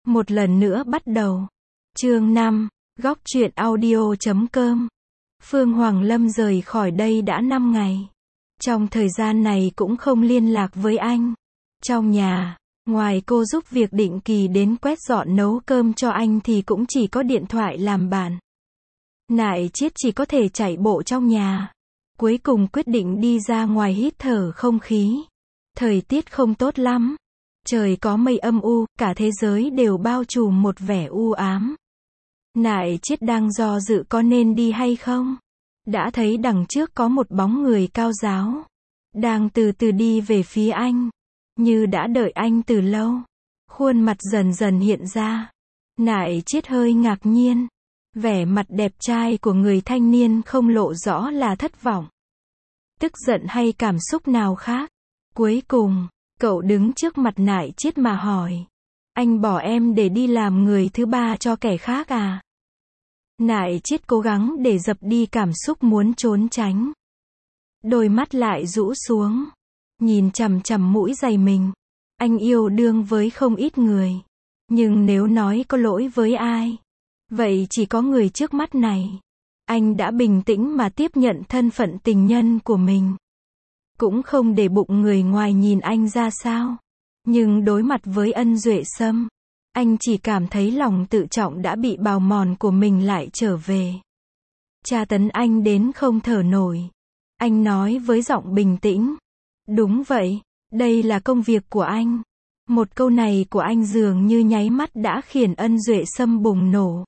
Một lần nữa bắt đầu. Chương 5, góc truyện audio.com. Phương Hoàng Lâm rời khỏi đây đã 5 ngày. Trong thời gian này cũng không liên lạc với anh. Trong nhà, ngoài cô giúp việc định kỳ đến quét dọn nấu cơm cho anh thì cũng chỉ có điện thoại làm bạn. Nại Chiết chỉ có thể chạy bộ trong nhà. Cuối cùng quyết định đi ra ngoài hít thở không khí. Thời tiết không tốt lắm. Trời có mây âm u, cả thế giới đều bao trùm một vẻ u ám. Nại Chiết đang do dự có nên đi hay không. Đã thấy đằng trước có một bóng người cao ráo. Đang từ từ đi về phía anh. Như đã đợi anh từ lâu. Khuôn mặt dần dần hiện ra. Nại Chiết hơi ngạc nhiên. Vẻ mặt đẹp trai của người thanh niên không lộ rõ là thất vọng, tức giận hay cảm xúc nào khác. Cuối cùng, cậu đứng trước mặt Nại Chiết mà hỏi. Anh bỏ em để đi làm người thứ ba cho kẻ khác à? Nại Chiết cố gắng để dập đi cảm xúc muốn trốn tránh. Đôi mắt lại rũ xuống. Nhìn chằm chằm mũi giày mình. Anh yêu đương với không ít người. Nhưng nếu nói có lỗi với ai, vậy chỉ có người trước mắt này. Anh đã bình tĩnh mà tiếp nhận thân phận tình nhân của mình. Cũng không để bụng người ngoài nhìn anh ra sao. Nhưng đối mặt với Ân Duệ Sâm, anh chỉ cảm thấy lòng tự trọng đã bị bào mòn của mình lại trở về. Tra tấn anh đến không thở nổi. Anh nói với giọng bình tĩnh. Đúng vậy, đây là công việc của anh. Một câu này của anh dường như nháy mắt đã khiến Ân Duệ Sâm bùng nổ.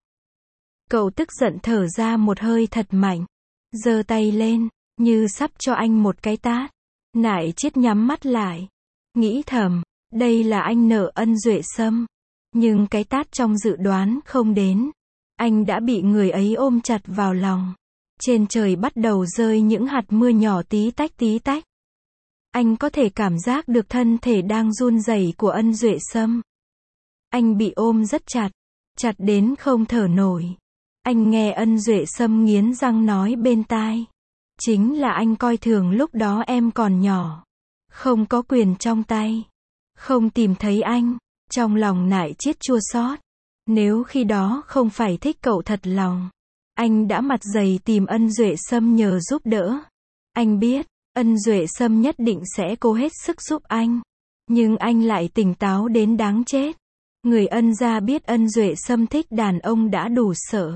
Cậu tức giận thở ra một hơi thật mạnh. Giơ tay lên, như sắp cho anh một cái tát. Nại Chiết nhắm mắt lại. Nghĩ thầm, đây là anh nợ Ân Duệ Sâm. Nhưng cái tát trong dự đoán không đến. Anh đã bị người ấy ôm chặt vào lòng. Trên trời bắt đầu rơi những hạt mưa nhỏ tí tách tí tách. Anh có thể cảm giác được thân thể đang run rẩy của Ân Duệ Sâm. Anh bị ôm rất chặt. Chặt đến không thở nổi. Anh nghe Ân Duệ Sâm nghiến răng nói bên tai. Chính là anh coi thường lúc đó em còn nhỏ. Không có quyền trong tay. Không tìm thấy anh. Trong lòng Nại Chiết chua xót. Nếu khi đó không phải thích cậu thật lòng, anh đã mặt dày tìm Ân Duệ Sâm nhờ giúp đỡ. Anh biết, Ân Duệ Sâm nhất định sẽ cố hết sức giúp anh. Nhưng anh lại tỉnh táo đến đáng chết. Người Ân gia biết Ân Duệ Sâm thích đàn ông đã đủ sợ.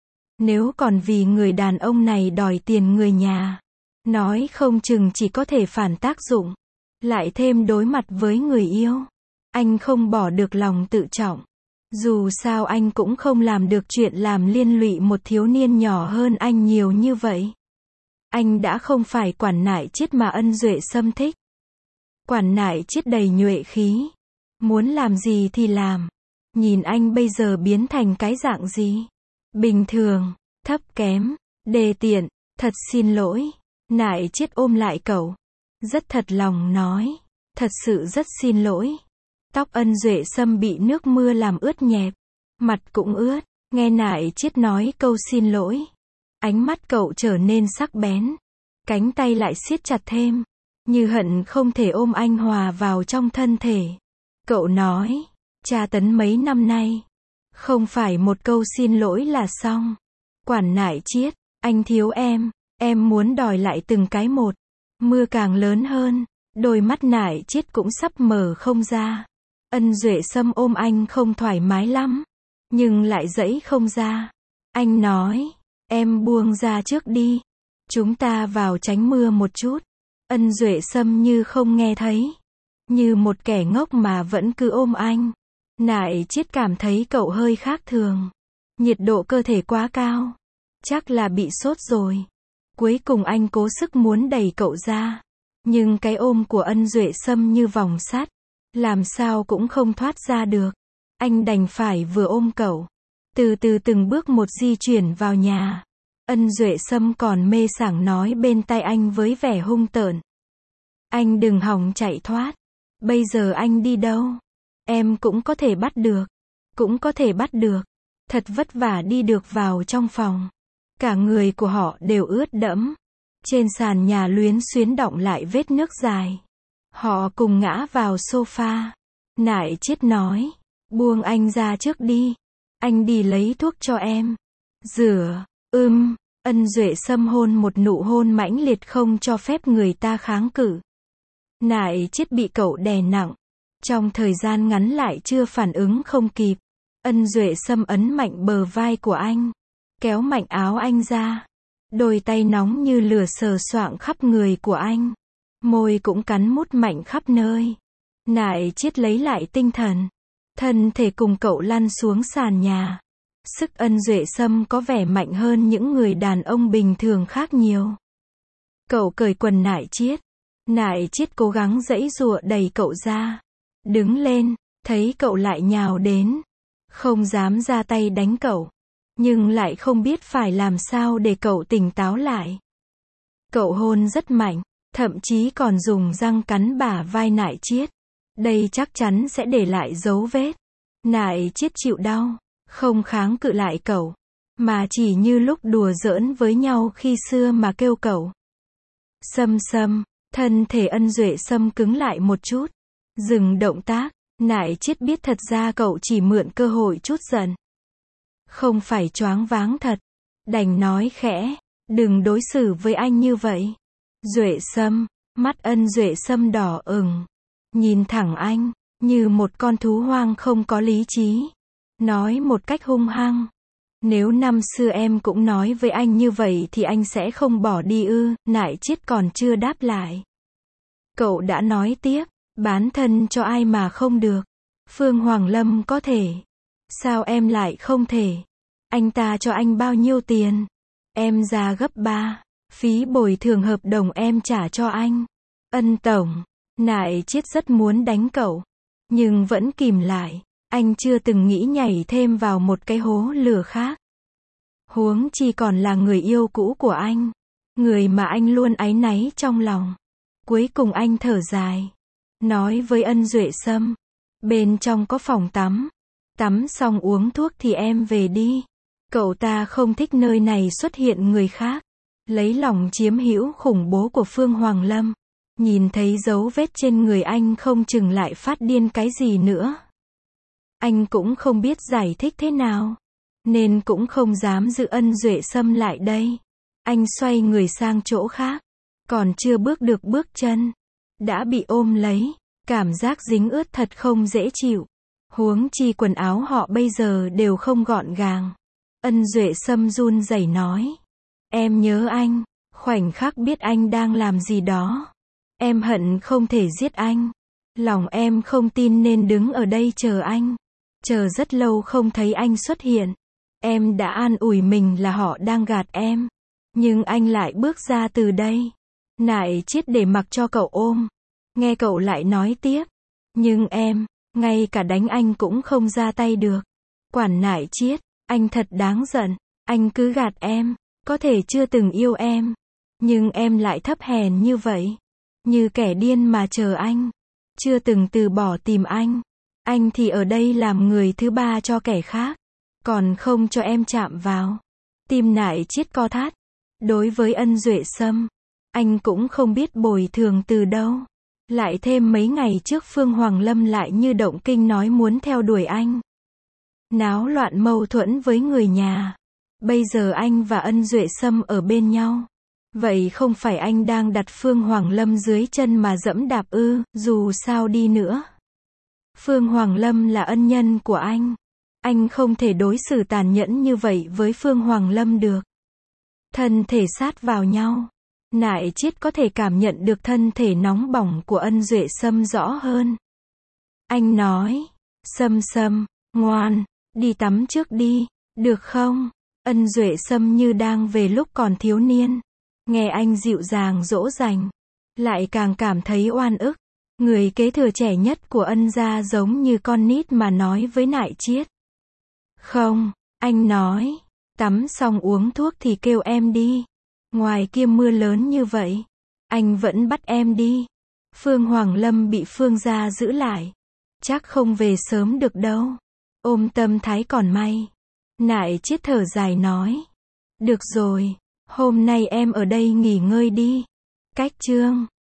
Nếu còn vì người đàn ông này đòi tiền người nhà, nói không chừng chỉ có thể phản tác dụng. Lại thêm đối mặt với người yêu. Anh không bỏ được lòng tự trọng. Dù sao anh cũng không làm được chuyện làm liên lụy một thiếu niên nhỏ hơn anh nhiều như vậy. Anh đã không phải quản Nại Chiết mà Ân Duệ Sâm thích. Quản Nại Chiết đầy nhuệ khí. Muốn làm gì thì làm. Nhìn anh bây giờ biến thành cái dạng gì? Bình thường, thấp kém, đê tiện, thật xin lỗi. Nại Chiết ôm lại cậu. Rất thật lòng nói. Thật sự rất xin lỗi. Tóc Ân Duệ Sâm bị nước mưa làm ướt nhẹp. Mặt cũng ướt. Nghe Nại Chiết nói câu xin lỗi. Ánh mắt cậu trở nên sắc bén. Cánh tay lại siết chặt thêm. Như hận không thể ôm anh hòa vào trong thân thể. Cậu nói. Tra tấn mấy năm nay. Không phải một câu xin lỗi là xong. Quản Nại Chiết, anh thiếu em muốn đòi lại từng cái một. Mưa càng lớn hơn. Đôi mắt Nại Chiết cũng sắp mở không ra. Ân Duệ Sâm ôm anh không thoải mái lắm. Nhưng lại dẫy không ra. Anh nói. Em buông ra trước đi. Chúng ta vào tránh mưa một chút. Ân Duệ Sâm như không nghe thấy. Như một kẻ ngốc mà vẫn cứ ôm anh. Nại Chiết cảm thấy cậu hơi khác thường. Nhiệt độ cơ thể quá cao. Chắc là bị sốt rồi. Cuối cùng anh cố sức muốn đẩy cậu ra. Nhưng cái ôm của Ân Duệ Sâm như vòng sắt. Làm sao cũng không thoát ra được. Anh đành phải vừa ôm cậu. Từ từ từng bước một di chuyển vào nhà. Ân Duệ Sâm còn mê sảng nói bên tai anh với vẻ hung tợn. Anh đừng hòng chạy thoát. Bây giờ anh đi đâu? Em cũng có thể bắt được. Cũng có thể bắt được. Thật vất vả đi được vào trong phòng. Cả người của họ đều ướt đẫm. Trên sàn nhà luyến xuyến đọng lại vết nước dài. Họ cùng ngã vào sofa. Nại Chiết nói. Buông anh ra trước đi. Anh đi lấy thuốc cho em. Rửa. Ân Duệ Sâm hôn một nụ hôn mãnh liệt không cho phép người ta kháng cự. Nại Chiết bị cậu đè nặng. Trong thời gian ngắn lại chưa phản ứng không kịp. Ân Duệ Sâm ấn mạnh bờ vai của anh. Kéo mạnh áo anh ra. Đôi tay nóng như lửa sờ soạng khắp người của anh. Môi cũng cắn mút mạnh khắp nơi. Nại Chiết lấy lại tinh thần. Thân thể cùng cậu lăn xuống sàn nhà. Sức Ân Duệ Sâm có vẻ mạnh hơn những người đàn ông bình thường khác nhiều. Cậu cởi quần Nại Chiết. Nại Chiết cố gắng giãy giụa đẩy cậu ra. Đứng lên, thấy cậu lại nhào đến. Không dám ra tay đánh cậu. Nhưng lại không biết phải làm sao để cậu tỉnh táo lại. Cậu hôn rất mạnh, thậm chí còn dùng răng cắn bả vai Nại Chiết. Đây chắc chắn sẽ để lại dấu vết. Nại Chiết chịu đau, không kháng cự lại cậu, mà chỉ như lúc đùa giỡn với nhau khi xưa mà kêu cậu. Sâm Sâm, thân thể Ân Duệ Sâm cứng lại một chút. Dừng động tác. Nại Chiết biết thật ra cậu chỉ mượn cơ hội chút giận. Không phải choáng váng thật. Đành nói khẽ, đừng đối xử với anh như vậy. Duệ Sâm, mắt Ân Duệ Sâm đỏ ửng. Nhìn thẳng anh, như một con thú hoang không có lý trí. Nói một cách hung hăng. Nếu năm xưa em cũng nói với anh như vậy thì anh sẽ không bỏ đi ư? Nại Chiết còn chưa đáp lại. Cậu đã nói tiếp, bán thân cho ai mà không được. Phương Hoàng Lâm có thể. Sao em lại không thể? Anh ta cho anh bao nhiêu tiền? Em ra gấp 3. Phí bồi thường hợp đồng em trả cho anh. Ân tổng. Nại Chiết rất muốn đánh cậu. Nhưng vẫn kìm lại. Anh chưa từng nghĩ nhảy thêm vào một cái hố lửa khác. Huống chi còn là người yêu cũ của anh. Người mà anh luôn áy náy trong lòng. Cuối cùng anh thở dài. Nói với Ân Duệ Sâm. Bên trong có phòng tắm. Tắm xong uống thuốc thì em về đi. Cậu ta không thích nơi này xuất hiện người khác. Lấy lòng chiếm hữu khủng bố của Phương Hoàng Lâm. Nhìn thấy dấu vết trên người anh không chừng lại phát điên cái gì nữa. Anh cũng không biết giải thích thế nào. Nên cũng không dám giữ Ân Duệ Sâm lại đây. Anh xoay người sang chỗ khác. Còn chưa bước được bước chân. Đã bị ôm lấy. Cảm giác dính ướt thật không dễ chịu. Huống chi quần áo họ bây giờ đều không gọn gàng. Ân Duệ Sâm run rẩy nói. Em nhớ anh. Khoảnh khắc biết anh đang làm gì đó. Em hận không thể giết anh. Lòng em không tin nên đứng ở đây chờ anh. Chờ rất lâu không thấy anh xuất hiện. Em đã an ủi mình là họ đang gạt em. Nhưng anh lại bước ra từ đây. Nại Chiết để mặc cho cậu ôm. Nghe cậu lại nói tiếp. Nhưng em, ngay cả đánh anh cũng không ra tay được. Quản Nại Chiết, anh thật đáng giận. Anh cứ gạt em. Có thể chưa từng yêu em. Nhưng em lại thấp hèn như vậy. Như kẻ điên mà chờ anh. Chưa từng từ bỏ tìm anh. Anh thì ở đây làm người thứ ba cho kẻ khác. Còn không cho em chạm vào. Tim Nại Chiết co thắt. Đối với Ân Duệ Sâm, anh cũng không biết bồi thường từ đâu. Lại thêm mấy ngày trước Phương Hoàng Lâm lại như động kinh nói muốn theo đuổi anh. Náo loạn mâu thuẫn với người nhà. Bây giờ anh và Ân Duệ Sâm ở bên nhau. Vậy không phải anh đang đặt Phương Hoàng Lâm dưới chân mà dẫm đạp ư? Dù sao đi nữa, Phương Hoàng Lâm là ân nhân của anh. Anh không thể đối xử tàn nhẫn như vậy với Phương Hoàng Lâm được. Thân thể sát vào nhau. Nại Chiết có thể cảm nhận được thân thể nóng bỏng của Ân Duệ Sâm rõ hơn. Anh nói. Sâm Sâm, ngoan, đi tắm trước đi, được không? Ân Duệ Sâm như đang về lúc còn thiếu niên. Nghe anh dịu dàng dỗ dành. Lại càng cảm thấy oan ức. Người kế thừa trẻ nhất của Ân gia giống như con nít mà nói với Nại Chiết. Không, anh nói. Tắm xong uống thuốc thì kêu em đi. Ngoài kia mưa lớn như vậy. Anh vẫn bắt em đi. Phương Hoàng Lâm bị Phương gia giữ lại. Chắc không về sớm được đâu. Ôm tâm thái còn may. Nại Chiết thở dài nói. Được rồi. Hôm nay em ở đây nghỉ ngơi đi. Cách chương